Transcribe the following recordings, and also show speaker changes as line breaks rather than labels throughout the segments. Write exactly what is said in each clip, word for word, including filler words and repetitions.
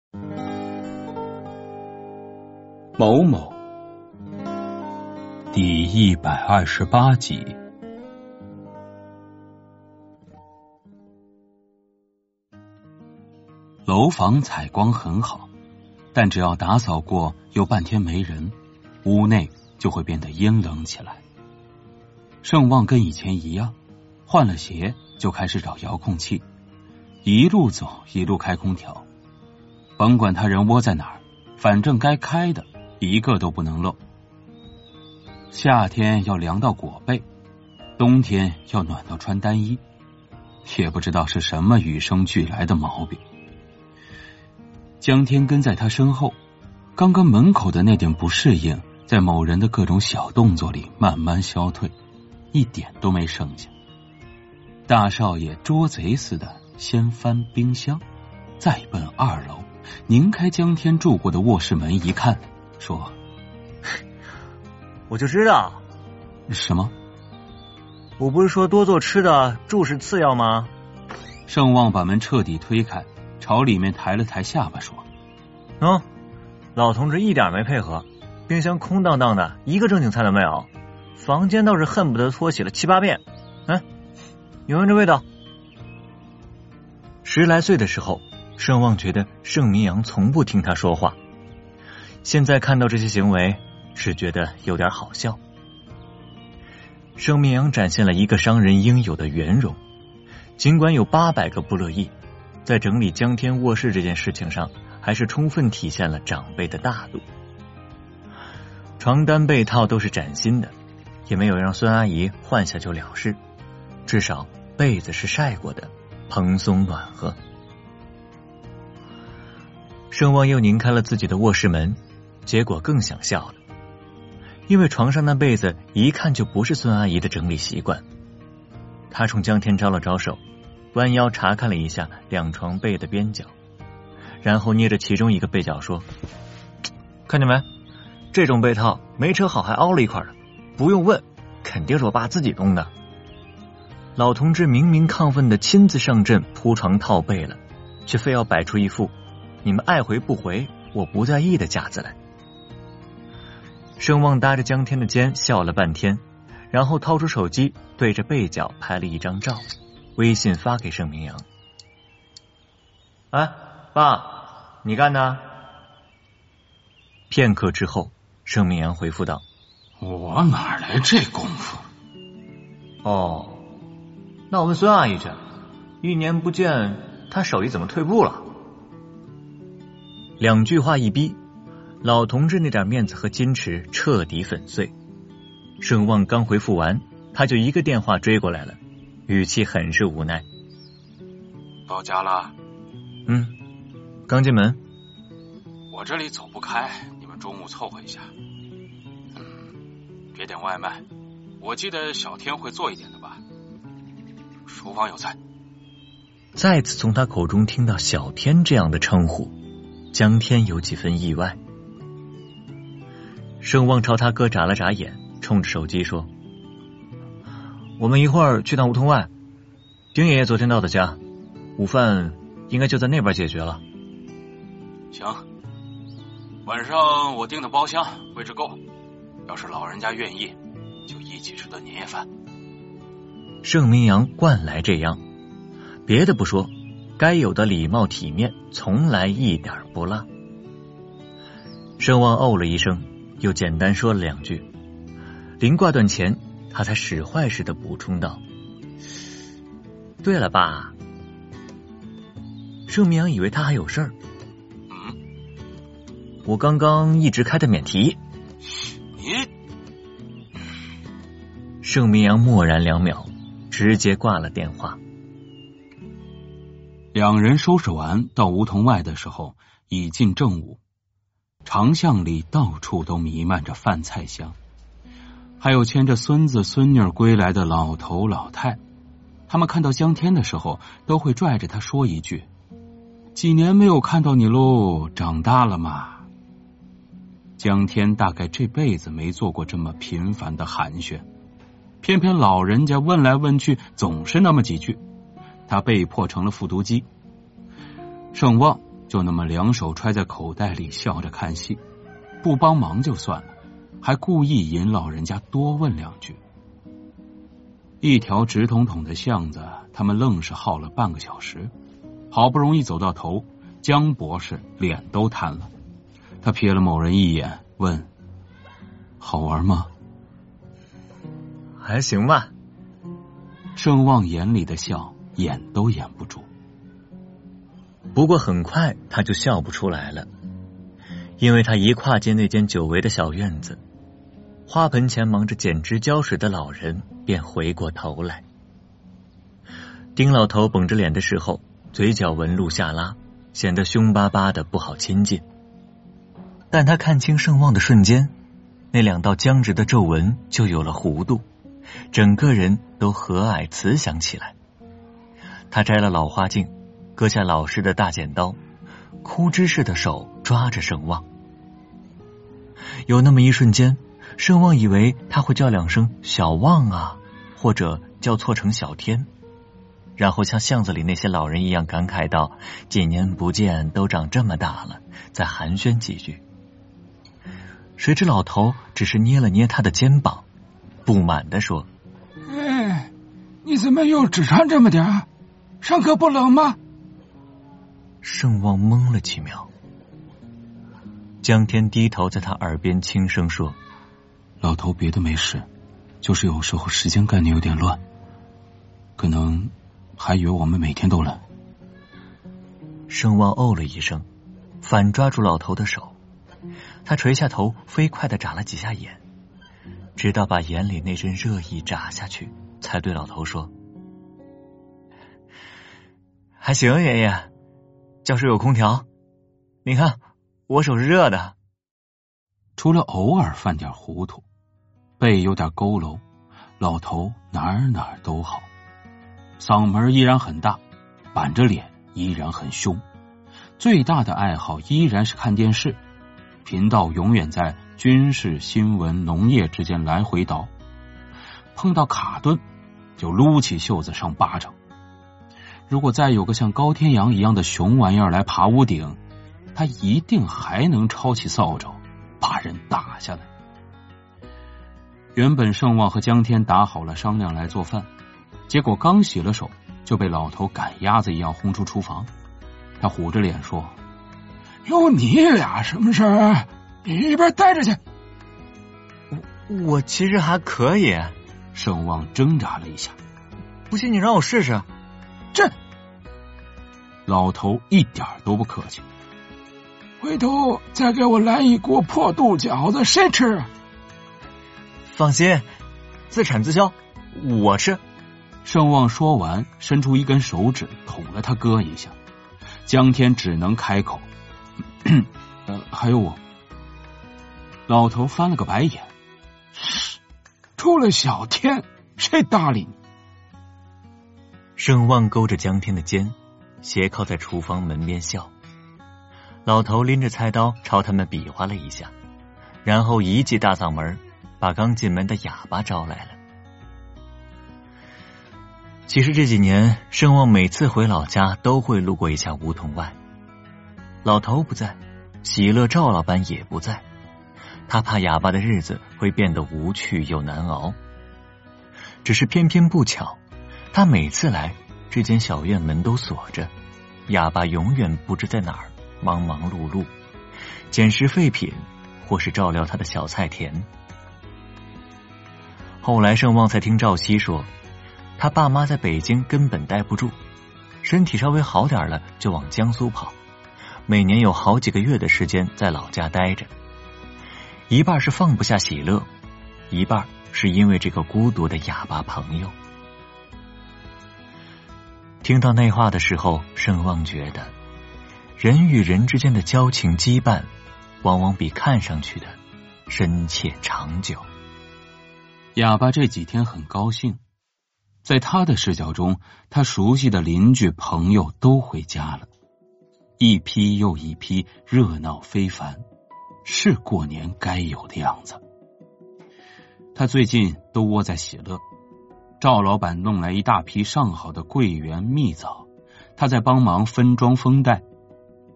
某某第一百二十八集。楼房采光很好，但只要打扫过有半天没人，屋内就会变得阴冷起来。盛旺跟以前一样，换了鞋就开始找遥控器，一路走一路开空调，甭管他人窝在哪儿，反正该开的一个都不能漏。夏天要凉到裹被，冬天要暖到穿单衣，也不知道是什么与生俱来的毛病。江天跟在他身后，刚刚门口的那点不适应，在某人的各种小动作里慢慢消退，一点都没剩下。大少爷捉贼似的先翻冰箱，再奔二楼，拧开江天住过的卧室门一看，说：
我就知道。
什么？
我不是说多做吃的，住是次要吗？
盛旺把门彻底推开，朝里面抬了抬下巴说：
嗯，老同志一点没配合，冰箱空荡荡的，一个正经菜都没有，房间倒是恨不得搓洗了七八遍。嗯，有没有这味道？十来岁的时候，盛旺觉得盛明阳从不听他说话，现在看到这些行为，只觉得有点好笑。盛明阳展现了一个商人应有的圆融，尽管有八百个不乐意，在整理江天卧室这件事情上，还是充分体现了长辈的大度。床单被套都是崭新的，也没有让孙阿姨换下就了事，至少被子是晒过的，蓬松暖和。盛旺又拧开了自己的卧室门，结果更想笑了，因为床上那被子一看就不是孙阿姨的整理习惯。他冲江天招了招手，弯腰查看了一下两床被的边角，然后捏着其中一个被角说：看见没，这种被套没扯好还凹了一块的，不用问，肯定是我爸自己弄的。老同志明明亢奋的亲自上阵铺床套被了，却非要摆出一副你们爱回不回我不在意的架子来。盛旺搭着江天的肩笑了半天，然后掏出手机对着被角拍了一张照，微信发给盛明阳。哎，爸，你干的？片刻之后，盛明阳回复道：
我哪来这功夫？
哦，那我问孙阿姨去，一年不见，她手艺怎么退步了？两句话一逼，老同志那点面子和矜持彻底粉碎。盛旺刚回复完，他就一个电话追过来了，语气很是无奈。
到家了？
嗯，刚进门。
我这里走不开，你们中午凑合一下。嗯，别点外卖，我记得小天会做一点的吧。厨房有菜。
再次从他口中听到小天这样的称呼，江天有几分意外。盛旺朝他哥眨了眨眼，冲着手机说：我们一会儿去趟梧桐外，丁爷爷昨天到的家，午饭应该就在那边解决了。
行，晚上我订的包厢位置够，要是老人家愿意，就一起吃顿年夜饭。
盛明阳惯来这样，别的不说，该有的礼貌体面从来一点不落。盛旺哦了一声，又简单说了两句，临挂断前，他才使坏似的补充道：对了爸。盛明阳以为他还有事儿。
嗯，
我刚刚一直开的免提。
你……
盛明阳默然两秒，直接挂了电话。
两人收拾完到梧桐外的时候，已近正午，长巷里到处都弥漫着饭菜香，还有牵着孙子孙女归来的老头老太，他们看到江天的时候，都会拽着他说一句：几年没有看到你喽，长大了嘛。江天大概这辈子没做过这么频繁的寒暄，偏偏老人家问来问去总是那么几句，他被迫成了复读机。盛旺就那么两手揣在口袋里笑着看戏，不帮忙就算了，还故意引老人家多问两句。一条直统统的巷子，他们愣是耗了半个小时，好不容易走到头，江博士脸都瘫了。他瞥了某人一眼，问：好玩吗？
还行吧。
盛望眼里的笑掩都掩不住。
不过很快他就笑不出来了，因为他一跨进那间久违的小院子，花盆前忙着捡枝浇水的老人便回过头来。丁老头绷着脸的时候，嘴角纹路下拉，显得凶巴巴的，不好亲近。但他看清盛望的瞬间，那两道僵直的皱纹就有了弧度，整个人都和蔼慈祥起来。他摘了老花镜，割下老式的大剪刀，枯枝似的手抓着盛望。有那么一瞬间，盛望以为他会叫两声小望啊，或者叫错成小天，然后像巷子里那些老人一样感慨道：几年不见，都长这么大了，再寒暄几句。谁知老头只是捏了捏他的肩膀，不满地说：
哎，你怎么又只穿这么点儿？上课不冷吗？
盛望懵了几秒，江天低头在他耳边轻声说：
老头别的没事，就是有时候时间概念有点乱，可能还以为我们每天都冷。
盛望哦了一声，反抓住老头的手，他垂下头，飞快地眨了几下眼，直到把眼里那阵热意眨下去，才对老头说：还行，爷爷，教室有空调，你看我手是热的。
除了偶尔犯点糊涂，背有点佝偻，老头哪儿哪儿都好。嗓门依然很大，板着脸依然很凶，最大的爱好依然是看电视，频道永远在军事、新闻、农业之间来回倒。碰到卡顿就撸起袖子上巴掌。如果再有个像高天阳一样的熊玩意儿来爬屋顶，他一定还能抄起扫帚把人打下来。原本盛望和江天打好了商量来做饭，结果刚洗了手就被老头赶鸭子一样轰出厨房。他虎着脸说：
有你俩什么事儿？一边待着去。
我我其实还可以。
盛望挣扎了一下，
不信你让我试试。
这
老头一点都不客气，
回头再给我来一锅破肚饺子，谁吃啊？
放心，自产自销，我吃。
盛望说完，伸出一根手指捅了他哥一下。江天只能开口：呃，还有我。老头翻了个白眼：
出了小天，谁搭理你？
盛望勾着江天的肩，斜靠在厨房门边笑。老头拎着菜刀朝他们比划了一下，然后一记大嗓门，把刚进门的哑巴招来了。其实这几年，盛望每次回老家都会路过一下梧桐外。老头不在，喜乐赵老板也不在，他怕哑巴的日子会变得无趣又难熬。只是偏偏不巧，他每次来，这间小院门都锁着，哑巴永远不知在哪儿忙忙碌碌，捡拾废品或是照料他的小菜田。后来盛望才听赵熙说，他爸妈在北京根本待不住，身体稍微好点了就往江苏跑，每年有好几个月的时间在老家待着，一半是放不下喜乐，一半是因为这个孤独的哑巴朋友。听到那话的时候，盛望觉得人与人之间的交情羁绊往往比看上去的深切长久。
哑巴这几天很高兴，在他的视角中，他熟悉的邻居朋友都回家了，一批又一批，热闹非凡，是过年该有的样子。他最近都窝在喜乐，赵老板弄来一大批上好的桂圆蜜枣，他在帮忙分装封袋。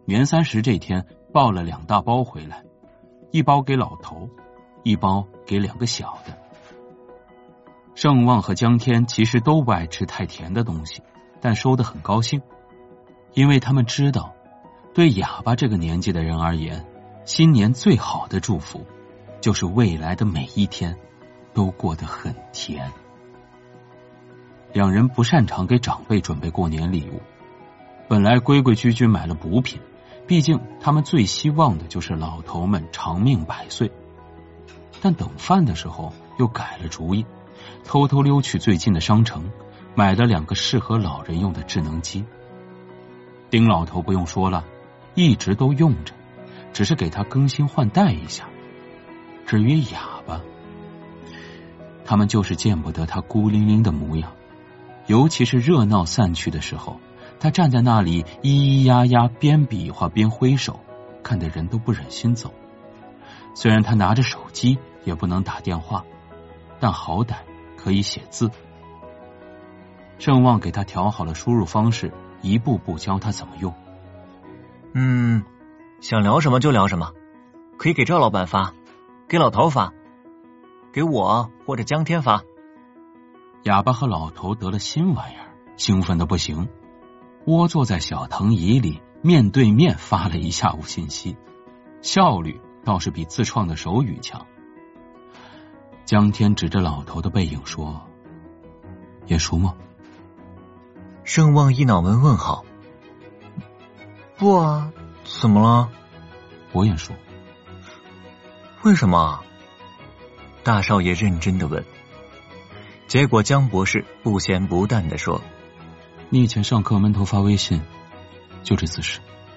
年三十这天抱了两大包回来，一包给老头，一包给两个小的。盛旺和江天其实都不爱吃太甜的东西，但收得很高兴，因为他们知道，对哑巴这个年纪的人而言，新年最好的祝福就是未来的每一天都过得很甜。两人不擅长给长辈准备过年礼物，本来规规矩矩买了补品，毕竟他们最希望的就是老头们长命百岁。但等饭的时候又改了主意，偷偷溜去最近的商城，买了两个适合老人用的智能机。丁老头不用说了，一直都用着，只是给他更新换代一下。至于哑巴，他们就是见不得他孤零零的模样，尤其是热闹散去的时候，他站在那里咿咿呀呀，边比划边挥手，看得人都不忍心走。虽然他拿着手机也不能打电话，但好歹可以写字。盛旺给他调好了输入方式，一步步教他怎么用。
嗯，想聊什么就聊什么，可以给赵老板发，给老头发，给我或者江天发。
哑巴和老头得了新玩意儿，兴奋的不行，窝坐在小藤椅里，面对面发了一下午信息，效率倒是比自创的手语强。江天指着老头的背影说：“眼熟吗？”
盛旺一脑门问号。不啊，怎么了？
我眼熟。
为什么？大少爷认真的问。结果江博士不咸不淡的说：“
你以前上课闷头发微信，就这姿势。”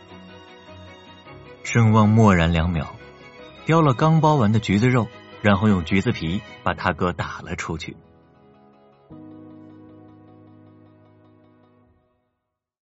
盛旺默然两秒，叼了刚剥完的橘子肉，然后用橘子皮把他哥打了出去。